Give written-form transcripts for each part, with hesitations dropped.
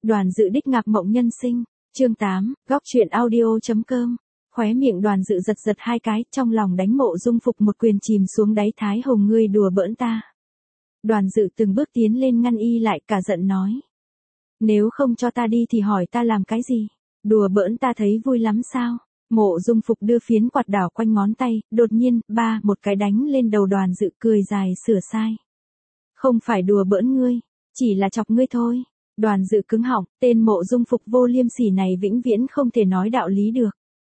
Đoàn Dự đích ngạc mộng nhân sinh, chương 8, góc truyện audio.com. Khóe miệng Đoàn Dự giật giật hai cái, trong lòng đánh Mộ Dung Phục một quyền chìm xuống đáy Thái Hồng, ngươi đùa bỡn ta. Đoàn Dự từng bước tiến lên ngăn y lại, cả giận nói. Nếu không cho ta đi thì hỏi ta làm cái gì? Đùa bỡn ta thấy vui lắm sao? Mộ Dung Phục đưa phiến quạt đảo quanh ngón tay, đột nhiên, một cái đánh lên đầu Đoàn Dự, cười dài sửa sai. Không phải đùa bỡn ngươi, chỉ là chọc ngươi thôi. Đoàn Dự cứng họng, tên Mộ Dung Phục vô liêm sỉ này vĩnh viễn không thể nói đạo lý được.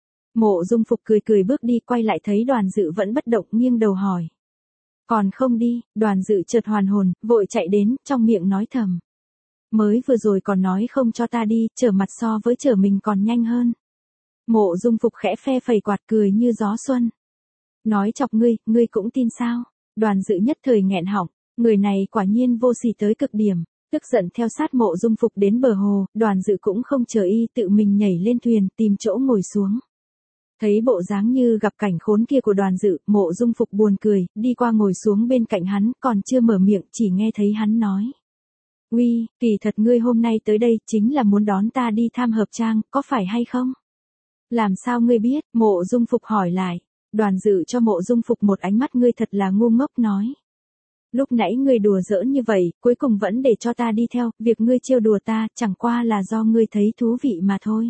Mộ Dung Phục cười cười bước đi, quay lại thấy Đoàn Dự vẫn bất động, nghiêng đầu hỏi. Còn không đi? Đoàn Dự chợt hoàn hồn, vội chạy đến, trong miệng nói thầm. Mới vừa rồi còn nói không cho ta đi, trở mặt so với trở mình còn nhanh hơn. Mộ Dung Phục khẽ phe phẩy quạt, cười như gió xuân. Nói chọc ngươi cũng tin sao? Đoàn Dự nhất thời nghẹn họng, người này quả nhiên vô sỉ tới cực điểm. Tức giận theo sát Mộ Dung Phục đến bờ hồ, Đoàn Dự cũng không chờ y, tự mình nhảy lên thuyền, tìm chỗ ngồi xuống. Thấy bộ dáng như gặp cảnh khốn kia của Đoàn Dự, Mộ Dung Phục buồn cười, đi qua ngồi xuống bên cạnh hắn, còn chưa mở miệng, chỉ nghe thấy hắn nói. Uy, kỳ thật ngươi hôm nay tới đây, chính là muốn đón ta đi Tham Hợp Trang, có phải hay không? Làm sao ngươi biết? Mộ Dung Phục hỏi lại. Đoàn Dự cho Mộ Dung Phục một ánh mắt, ngươi thật là ngu ngốc, nói. Lúc nãy ngươi đùa giỡn như vậy, cuối cùng vẫn để cho ta đi theo, việc ngươi trêu đùa ta, chẳng qua là do ngươi thấy thú vị mà thôi.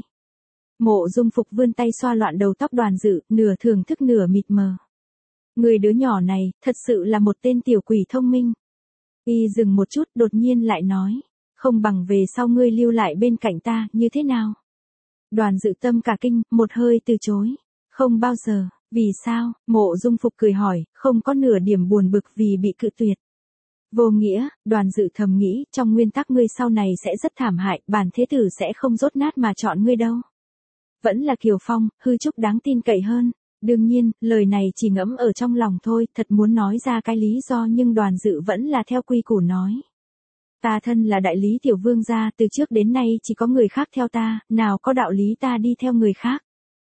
Mộ Dung Phục vươn tay xoa loạn đầu tóc Đoàn Dự, nửa thưởng thức nửa mịt mờ. Người đứa nhỏ này, thật sự là một tên tiểu quỷ thông minh. Y dừng một chút, đột nhiên lại nói, không bằng về sau ngươi lưu lại bên cạnh ta, như thế nào? Đoàn Dự tâm cả kinh, một hơi từ chối. Không bao giờ. Vì sao? Mộ Dung Phục cười hỏi, không có nửa điểm buồn bực vì bị cự tuyệt. Vô nghĩa, Đoàn Dự thầm nghĩ, trong nguyên tắc ngươi sau này sẽ rất thảm hại, bản thế tử sẽ không dốt nát mà chọn ngươi đâu. Vẫn là Kiều Phong, hư trúc đáng tin cậy hơn. Đương nhiên, lời này chỉ ngẫm ở trong lòng thôi, thật muốn nói ra cái lý do nhưng Đoàn Dự vẫn là theo quy củ nói. Ta thân là đại lý tiểu vương gia, từ trước đến nay chỉ có người khác theo ta, nào có đạo lý ta đi theo người khác.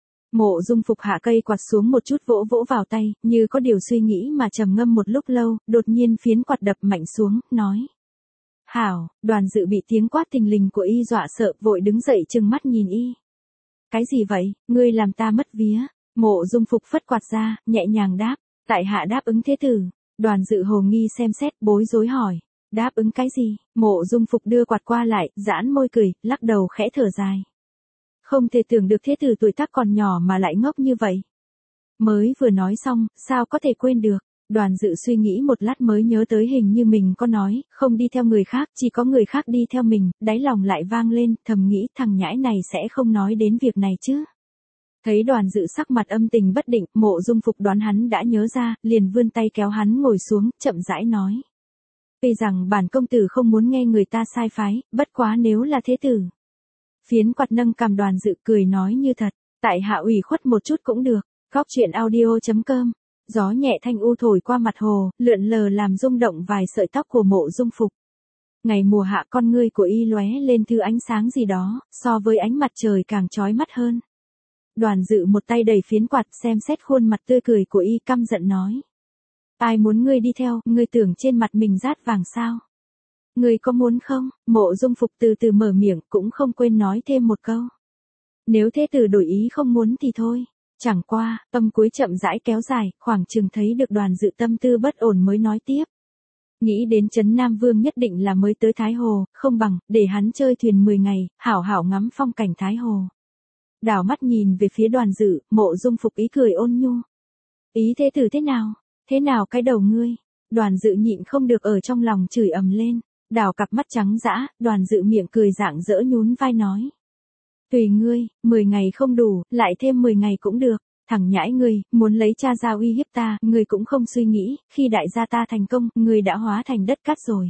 Mộ Dung Phục hạ cây quạt xuống một chút, vỗ vỗ vào tay, như có điều suy nghĩ mà trầm ngâm một lúc lâu, đột nhiên phiến quạt đập mạnh xuống, nói. Hảo. Đoàn Dự bị tiếng quát thình lình của y dọa sợ, vội đứng dậy trừng mắt nhìn y. Cái gì vậy, ngươi làm ta mất vía? Mộ Dung Phục phất quạt ra, nhẹ nhàng đáp, tại hạ đáp ứng thế tử. Đoàn Dự hồ nghi xem xét, bối rối hỏi, đáp ứng cái gì? Mộ Dung Phục đưa quạt qua lại, giãn môi cười, lắc đầu khẽ thở dài. Không thể tưởng được thế tử tuổi tác còn nhỏ mà lại ngốc như vậy. Mới vừa nói xong, sao có thể quên được? Đoàn Dự suy nghĩ một lát mới nhớ tới hình như mình có nói, không đi theo người khác, chỉ có người khác đi theo mình, đáy lòng lại vang lên, thầm nghĩ thằng nhãi này sẽ không nói đến việc này chứ. Thấy Đoàn Dự sắc mặt âm tình bất định, Mộ Dung Phục đoán hắn đã nhớ ra, liền vươn tay kéo hắn ngồi xuống, chậm rãi nói. Vì rằng bản công tử không muốn nghe người ta sai phái, bất quá nếu là thế tử. Phiến quạt nâng cằm Đoàn Dự cười nói như thật, tại hạ ủy khuất một chút cũng được. Góc truyện audio.com. Gió nhẹ thanh u thổi qua mặt hồ, lượn lờ làm rung động vài sợi tóc của Mộ Dung Phục. Ngày mùa hạ con ngươi của y lóe lên thứ ánh sáng gì đó, so với ánh mặt trời càng chói mắt hơn. Đoàn Dự một tay đẩy phiến quạt, xem xét khuôn mặt tươi cười của y, căm giận nói. Ai muốn ngươi đi theo, ngươi tưởng trên mặt mình rát vàng sao? Ngươi có muốn không? Mộ Dung Phục từ từ mở miệng, cũng không quên nói thêm một câu. Nếu thế tử đổi ý không muốn thì thôi. Chẳng qua, âm cuối chậm rãi kéo dài, khoảng chừng thấy được Đoàn Dự tâm tư bất ổn mới nói tiếp. Nghĩ đến Trấn Nam Vương nhất định là mới tới Thái Hồ, không bằng, để hắn chơi thuyền 10 ngày, hảo hảo ngắm phong cảnh Thái Hồ. Đảo mắt nhìn về phía Đoàn Dự, Mộ Dung Phục ý cười ôn nhu. Ý thế tử thế nào? Thế nào cái đầu ngươi? Đoàn Dự nhịn không được ở trong lòng chửi ầm lên. Đảo cặp mắt trắng dã, Đoàn Dự miệng cười rạng rỡ nhún vai nói. Tùy ngươi, 10 ngày không đủ, lại thêm 10 ngày cũng được. Thằng nhãi ngươi, muốn lấy cha ra uy hiếp ta, ngươi cũng không suy nghĩ, khi đại gia ta thành công, ngươi đã hóa thành đất cát rồi.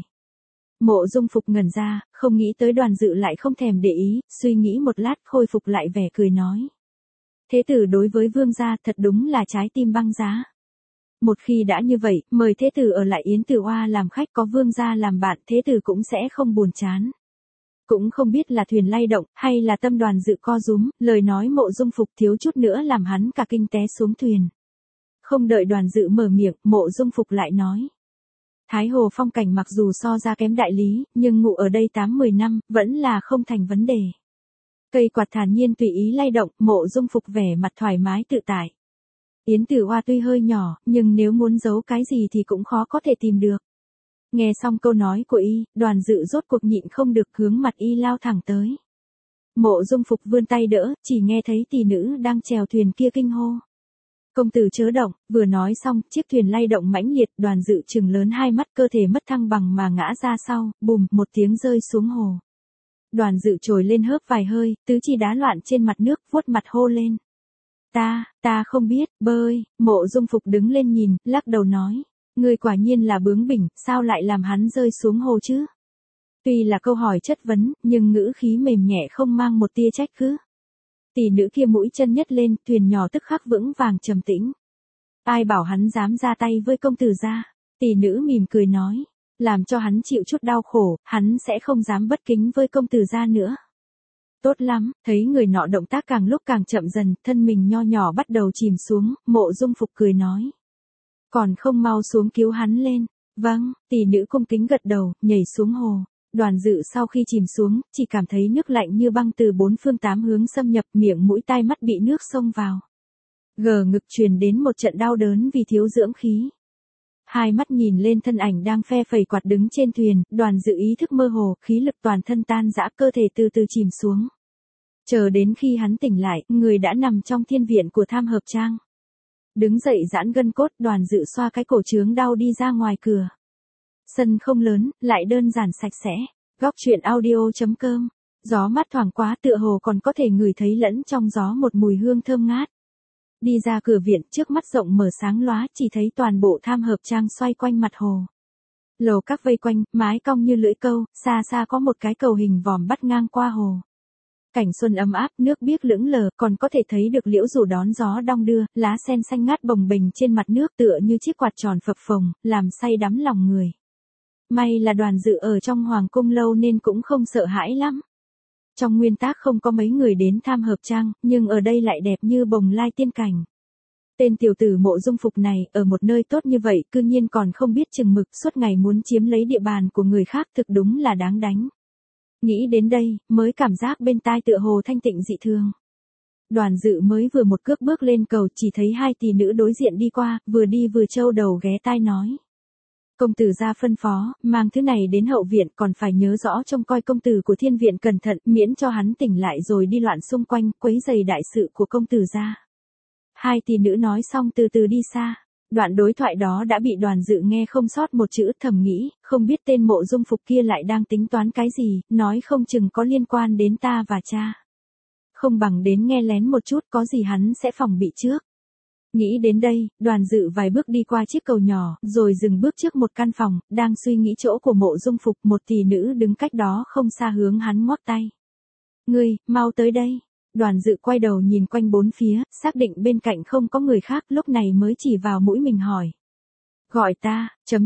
Mộ Dung Phục ngẩn ra, không nghĩ tới Đoàn Dự lại không thèm để ý, suy nghĩ một lát khôi phục lại vẻ cười nói. Thế tử đối với vương gia thật đúng là trái tim băng giá. Một khi đã như vậy, mời thế tử ở lại Yến Tử Oa làm khách, có vương gia làm bạn, thế tử cũng sẽ không buồn chán. Cũng không biết là thuyền lay động, hay là tâm Đoàn Dự co rúm, lời nói Mộ Dung Phục thiếu chút nữa làm hắn cả kinh té xuống thuyền. Không đợi Đoàn Dự mở miệng, Mộ Dung Phục lại nói. Thái Hồ phong cảnh mặc dù so ra kém đại lý, nhưng ngụ ở đây 8-10 năm, vẫn là không thành vấn đề. Cây quạt thản nhiên tùy ý lay động, Mộ Dung Phục vẻ mặt thoải mái tự tại. Yến Tử Hoa tuy hơi nhỏ, nhưng nếu muốn giấu cái gì thì cũng khó có thể tìm được. Nghe xong câu nói của y, Đoàn Dự rốt cuộc nhịn không được hướng mặt y lao thẳng tới. Mộ Dung Phục vươn tay đỡ, chỉ nghe thấy tỷ nữ đang chèo thuyền kia kinh hô. Công tử chớ động, vừa nói xong, chiếc thuyền lay động mãnh liệt, Đoàn Dự trừng lớn hai mắt, cơ thể mất thăng bằng mà ngã ra sau, bùm, một tiếng rơi xuống hồ. Đoàn Dự trồi lên hớp vài hơi, tứ chi đá loạn trên mặt nước, vuốt mặt hô lên. Ta không biết, bơi. Mộ Dung Phục đứng lên nhìn, lắc đầu nói. Ngươi quả nhiên là bướng bỉnh, sao lại làm hắn rơi xuống hồ chứ? Tuy là câu hỏi chất vấn, nhưng ngữ khí mềm nhẹ không mang một tia trách cứ. Tỷ nữ kia mũi chân nhấc lên, thuyền nhỏ tức khắc vững vàng trầm tĩnh. Ai bảo hắn dám ra tay với công tử gia? Tỷ nữ mỉm cười nói. Làm cho hắn chịu chút đau khổ, hắn sẽ không dám bất kính với công tử gia nữa. Tốt lắm, thấy người nọ động tác càng lúc càng chậm dần, thân mình nho nhỏ bắt đầu chìm xuống, Mộ Dung Phục cười nói. Còn không mau xuống cứu hắn lên. Vâng, tỷ nữ cung kính gật đầu, nhảy xuống hồ. Đoàn Dự sau khi chìm xuống, chỉ cảm thấy nước lạnh như băng từ bốn phương tám hướng xâm nhập, miệng mũi tai mắt bị nước xông vào. Gờ ngực truyền đến một trận đau đớn vì thiếu dưỡng khí. Hai mắt nhìn lên thân ảnh đang phe phẩy quạt đứng trên thuyền, Đoàn Dự ý thức mơ hồ, khí lực toàn thân tan rã, cơ thể từ từ chìm xuống. Chờ đến khi hắn tỉnh lại, người đã nằm trong thiên viện của Tham Hợp Trang. Đứng dậy giãn gân cốt, Đoàn Dự xoa cái cổ trướng đau đi ra ngoài cửa. Sân không lớn, lại đơn giản sạch sẽ. Góc truyện audio.com. Gió mát thoảng quá, tựa hồ còn có thể ngửi thấy lẫn trong gió một mùi hương thơm ngát. Đi ra cửa viện, trước mắt rộng mở sáng lóa, chỉ thấy toàn bộ Tham Hợp Trang xoay quanh mặt hồ. Lầu các vây quanh, mái cong như lưỡi câu, xa xa có một cái cầu hình vòm bắt ngang qua hồ. Cảnh xuân ấm áp, nước biếc lững lờ, còn có thể thấy được liễu rủ đón gió đong đưa, lá sen xanh ngát bồng bềnh trên mặt nước tựa như chiếc quạt tròn phập phồng, làm say đắm lòng người. May là Đoàn Dự ở trong hoàng cung lâu nên cũng không sợ hãi lắm. Trong nguyên tác không có mấy người đến Tham Hợp Trang, nhưng ở đây lại đẹp như bồng lai tiên cảnh. Tên tiểu tử Mộ Dung Phục này, ở một nơi tốt như vậy, cư nhiên còn không biết chừng mực, suốt ngày muốn chiếm lấy địa bàn của người khác, thực đúng là đáng đánh. Nghĩ đến đây, mới cảm giác bên tai tựa hồ thanh tịnh dị thường. Đoàn Dự mới vừa một cước bước lên cầu, chỉ thấy hai tỷ nữ đối diện đi qua, vừa đi vừa trâu đầu ghé tai nói. Công tử gia phân phó, mang thứ này đến hậu viện, còn phải nhớ rõ trông coi công tử của thiên viện cẩn thận, miễn cho hắn tỉnh lại rồi đi loạn xung quanh, quấy rầy đại sự của công tử gia. Hai tỷ nữ nói xong từ từ đi xa. Đoạn đối thoại đó đã bị Đoàn Dự nghe không sót một chữ, thầm nghĩ, không biết tên Mộ Dung Phục kia lại đang tính toán cái gì, nói không chừng có liên quan đến ta và cha. Không bằng đến nghe lén một chút, có gì hắn sẽ phòng bị trước. Nghĩ đến đây, Đoàn Dự vài bước đi qua chiếc cầu nhỏ, rồi dừng bước trước một căn phòng, đang suy nghĩ chỗ của Mộ Dung Phục, một tỷ nữ đứng cách đó không xa hướng hắn ngoắc tay. Ngươi, mau tới đây. Đoàn Dự quay đầu nhìn quanh bốn phía, xác định bên cạnh không có người khác, lúc này mới chỉ vào mũi mình hỏi. Gọi ta,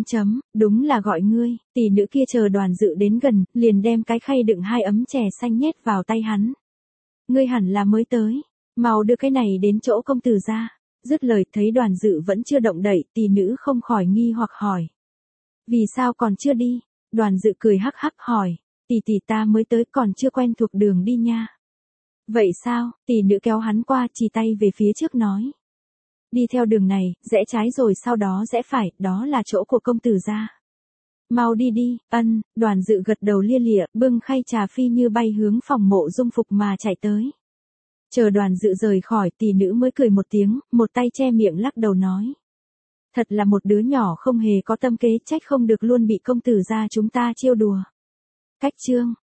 đúng là gọi ngươi. Tỷ nữ kia chờ Đoàn Dự đến gần, liền đem cái khay đựng 2 ấm chè xanh nhét vào tay hắn. Ngươi hẳn là mới tới, mau đưa cái này đến chỗ công tử gia. Dứt lời, thấy Đoàn Dự vẫn chưa động đậy, tỷ nữ không khỏi nghi hoặc hỏi. Vì sao còn chưa đi? Đoàn Dự cười hắc hắc hỏi. Tỷ ta mới tới, còn chưa quen thuộc đường đi nha. Vậy sao? Tỷ nữ kéo hắn qua, chỉ tay về phía trước nói. Đi theo đường này, rẽ trái rồi sau đó rẽ phải, đó là chỗ của công tử gia. Mau đi đi. Đoàn Dự gật đầu lia lịa, bưng khay trà phi như bay hướng phòng Mộ Dung Phục mà chạy tới. Chờ Đoàn Dự rời khỏi, tỷ nữ mới cười một tiếng, một tay che miệng lắc đầu nói. Thật là một đứa nhỏ không hề có tâm kế, trách không được luôn bị công tử gia chúng ta trêu đùa. Cách chương